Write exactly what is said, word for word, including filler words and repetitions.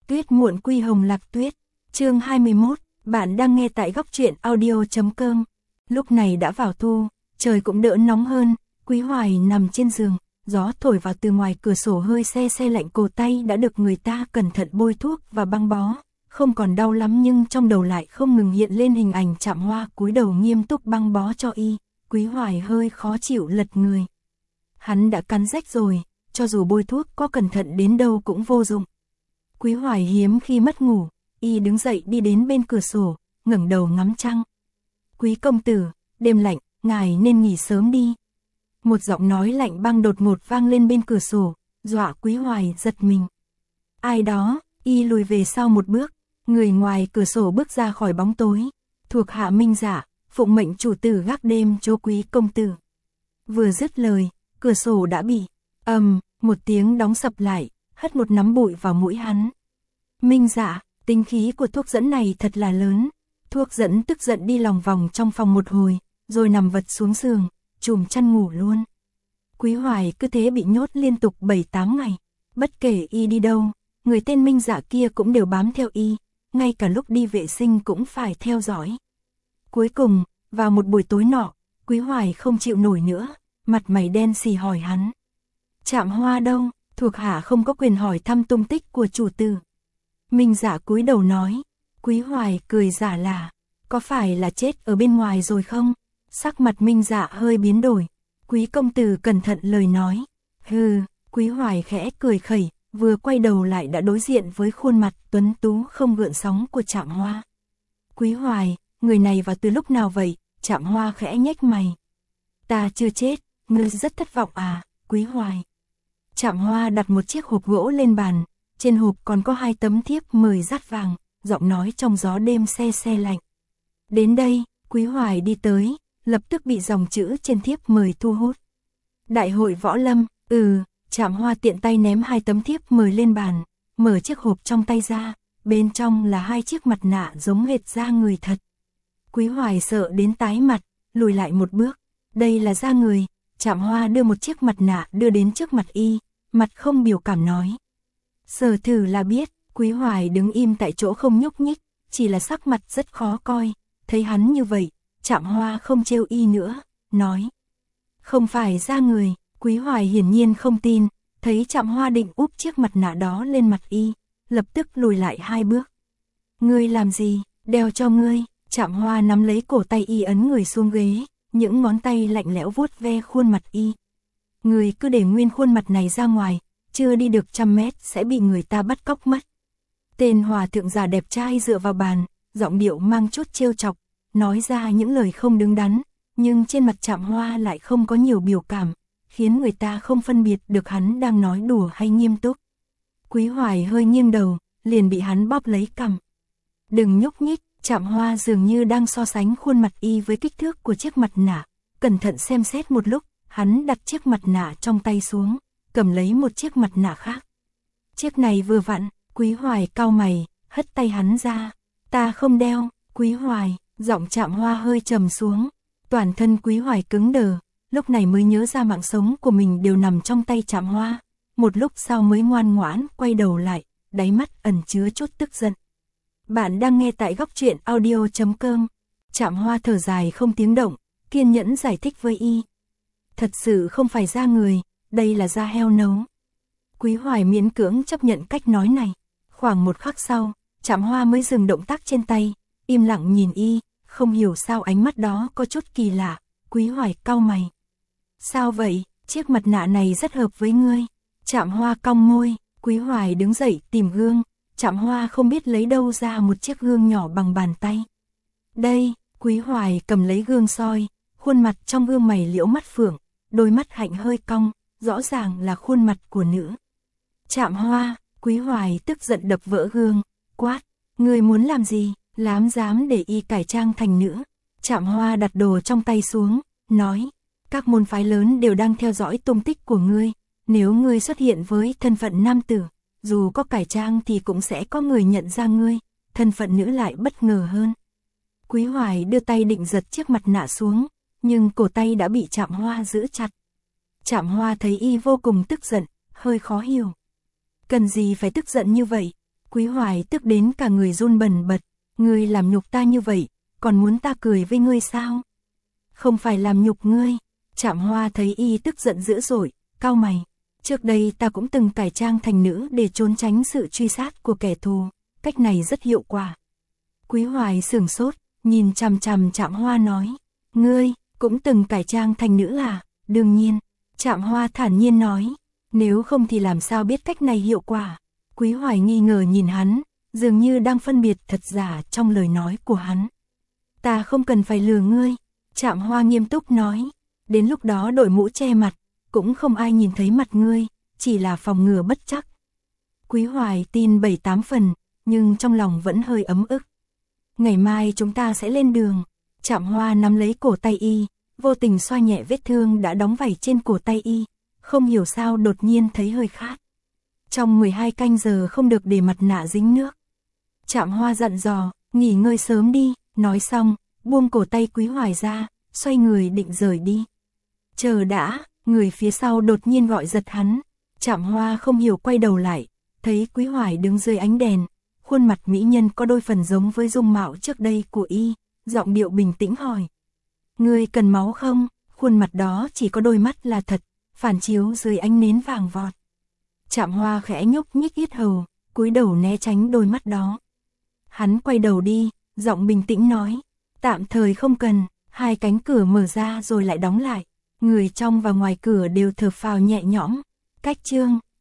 Tuyết muộn quy hồng lạc tuyết, chương hai mươi mốt, bạn đang nghe tại góc truyện audio.com. Lúc này đã vào thu, trời cũng đỡ nóng hơn, Quý Hoài nằm trên giường, gió thổi vào từ ngoài cửa sổ hơi se se lạnh, cổ tay đã được người ta cẩn thận bôi thuốc và băng bó, không còn đau lắm nhưng trong đầu lại không ngừng hiện lên hình ảnh Trạm Hoa cúi đầu nghiêm túc băng bó cho y. Quý Hoài hơi khó chịu lật người. Hắn đã cắn rách rồi, cho dù bôi thuốc có cẩn thận đến đâu cũng vô dụng. Quý Hoài hiếm khi mất ngủ, y đứng dậy đi đến bên cửa sổ, ngẩng đầu ngắm trăng. Quý công tử, đêm lạnh, ngài nên nghỉ sớm đi. Một giọng nói lạnh băng đột ngột vang lên bên cửa sổ, dọa Quý Hoài giật mình. Ai đó? Y lùi về sau một bước, người ngoài cửa sổ bước ra khỏi bóng tối. Thuộc hạ Minh Dạ, phụng mệnh chủ tử gác đêm cho Quý công tử. Vừa dứt lời, cửa sổ đã bị ầm, um, một tiếng đóng sập lại, hất một nắm bụi vào mũi hắn. Minh Dạ, tính khí của thuốc dẫn này thật là lớn. Thuốc dẫn tức giận đi lòng vòng trong phòng một hồi, rồi nằm vật xuống giường, chùm chăn ngủ luôn. Quý Hoài cứ thế bị nhốt liên tục bảy tám ngày. Bất kể y đi đâu, người tên Minh Dạ kia cũng đều bám theo y, ngay cả lúc đi vệ sinh cũng phải theo dõi. Cuối cùng, vào một buổi tối nọ, Quý Hoài không chịu nổi nữa, mặt mày đen xì hỏi hắn. Trạm Hoa đâu? Thuộc hạ không có quyền hỏi thăm tung tích của chủ tử. Minh Dạ cúi đầu nói. Quý Hoài cười giả là, có phải là chết ở bên ngoài rồi không? Sắc mặt Minh Dạ hơi biến đổi. Quý công tử cẩn thận lời nói. Hừ, Quý Hoài khẽ cười khẩy, vừa quay đầu lại đã đối diện với khuôn mặt tuấn tú không gợn sóng của Trạm Hoa. Quý Hoài, người này vào từ lúc nào vậy? Trạm Hoa khẽ nhếch mày. Ta chưa chết, ngươi rất thất vọng à, Quý Hoài. Trạm Hoa đặt một chiếc hộp gỗ lên bàn, trên hộp còn có hai tấm thiếp mời dát vàng, giọng nói trong gió đêm se se lạnh. Đến đây, Quý Hoài đi tới, lập tức bị dòng chữ trên thiếp mời thu hút. Đại hội võ lâm, ừ, Trạm Hoa tiện tay ném hai tấm thiếp mời lên bàn, mở chiếc hộp trong tay ra, bên trong là hai chiếc mặt nạ giống hệt da người thật. Quý Hoài sợ đến tái mặt, lùi lại một bước. Đây là da người. Trạm Hoa đưa một chiếc mặt nạ đưa đến trước mặt y, mặt không biểu cảm nói. Sờ thử là biết. Quý Hoài đứng im tại chỗ không nhúc nhích, chỉ là sắc mặt rất khó coi. Thấy hắn như vậy, Trạm Hoa không trêu y nữa, nói. Không phải da người. Quý Hoài hiển nhiên không tin, thấy Trạm Hoa định úp chiếc mặt nạ đó lên mặt y, lập tức lùi lại hai bước. Ngươi làm gì? Đeo cho ngươi. Trạm Hoa nắm lấy cổ tay y ấn người xuống ghế, những ngón tay lạnh lẽo vuốt ve khuôn mặt y. Người cứ để nguyên khuôn mặt này ra ngoài, chưa đi được trăm mét sẽ bị người ta bắt cóc mất. Tên hòa thượng già đẹp trai dựa vào bàn, giọng điệu mang chút trêu chọc, nói ra những lời không đứng đắn, nhưng trên mặt Trạm Hoa lại không có nhiều biểu cảm, khiến người ta không phân biệt được hắn đang nói đùa hay nghiêm túc. Quý Hoài hơi nghiêng đầu, liền bị hắn bóp lấy cằm. Đừng nhúc nhích. Trạm Hoa dường như đang so sánh khuôn mặt y với kích thước của chiếc mặt nạ, cẩn thận xem xét một lúc, hắn đặt chiếc mặt nạ trong tay xuống, cầm lấy một chiếc mặt nạ khác. Chiếc này vừa vặn. Quý Hoài cau mày, hất tay hắn ra. Ta không đeo. Quý Hoài, giọng Trạm Hoa hơi trầm xuống, toàn thân Quý Hoài cứng đờ, lúc này mới nhớ ra mạng sống của mình đều nằm trong tay Trạm Hoa, một lúc sau mới ngoan ngoãn quay đầu lại, đáy mắt ẩn chứa chút tức giận. Bạn đang nghe tại góc truyện audio.com. Trạm Hoa thở dài không tiếng động, kiên nhẫn giải thích với y. Thật sự không phải da người, đây là da heo nấu. Quý Hoài miễn cưỡng chấp nhận cách nói này. Khoảng một khắc sau, Trạm Hoa mới dừng động tác trên tay, im lặng nhìn y, không hiểu sao ánh mắt đó có chút kỳ lạ. Quý Hoài cau mày. Sao vậy? Chiếc mặt nạ này rất hợp với ngươi. Trạm Hoa cong môi. Quý Hoài đứng dậy tìm gương. Trạm Hoa không biết lấy đâu ra một chiếc gương nhỏ bằng bàn tay. Đây. Quý Hoài cầm lấy gương soi, khuôn mặt trong gương mày liễu mắt phượng, đôi mắt hạnh hơi cong, rõ ràng là khuôn mặt của nữ. Trạm Hoa. Quý Hoài tức giận đập vỡ gương, quát. Ngươi muốn làm gì? Lám dám để y cải trang thành nữ. Trạm Hoa đặt đồ trong tay xuống, nói. Các môn phái lớn đều đang theo dõi tung tích của ngươi. Nếu ngươi xuất hiện với thân phận nam tử, dù có cải trang thì cũng sẽ có người nhận ra ngươi, thân phận nữ lại bất ngờ hơn. Quý Hoài đưa tay định giật chiếc mặt nạ xuống, nhưng cổ tay đã bị Trạm Hoa giữ chặt. Trạm Hoa thấy y vô cùng tức giận, hơi khó hiểu. Cần gì phải tức giận như vậy? Quý Hoài tức đến cả người run bần bật, ngươi làm nhục ta như vậy, còn muốn ta cười với ngươi sao? Không phải làm nhục ngươi. Trạm Hoa thấy y tức giận dữ dội, cau mày. Trước đây ta cũng từng cải trang thành nữ để trốn tránh sự truy sát của kẻ thù, cách này rất hiệu quả. Quý Hoài sửng sốt, nhìn chằm chằm Trạm Hoa nói, ngươi cũng từng cải trang thành nữ à? Đương nhiên. Trạm Hoa thản nhiên nói, nếu không thì làm sao biết cách này hiệu quả? Quý Hoài nghi ngờ nhìn hắn, dường như đang phân biệt thật giả trong lời nói của hắn. Ta không cần phải lừa ngươi. Trạm Hoa nghiêm túc nói, đến lúc đó đội mũ che mặt, cũng không ai nhìn thấy mặt ngươi, chỉ là phòng ngừa bất chắc. Quý Hoài tin bảy tám phần, nhưng trong lòng vẫn hơi ấm ức. Ngày mai chúng ta sẽ lên đường. Trạm Hoa nắm lấy cổ tay y, vô tình xoa nhẹ vết thương đã đóng vảy trên cổ tay y, không hiểu sao đột nhiên thấy hơi khát. Trong mười hai canh giờ không được để mặt nạ dính nước. Trạm Hoa dặn dò, nghỉ ngơi sớm đi, nói xong, buông cổ tay Quý Hoài ra, xoay người định rời đi. Chờ đã, người phía sau đột nhiên gọi giật hắn. Trạm Hoa không hiểu quay đầu lại, thấy Quý Hoài đứng dưới ánh đèn, khuôn mặt mỹ nhân có đôi phần giống với dung mạo trước đây của y, giọng điệu bình tĩnh hỏi. Ngươi cần máu không? Khuôn mặt đó chỉ có đôi mắt là thật, phản chiếu dưới ánh nến vàng vọt. Trạm Hoa khẽ nhúc nhích yết hầu, cúi đầu né tránh đôi mắt đó. Hắn quay đầu đi, giọng bình tĩnh nói, tạm thời không cần. Hai cánh cửa mở ra rồi lại đóng lại, người trong và ngoài cửa đều thở phào nhẹ nhõm. Cách chương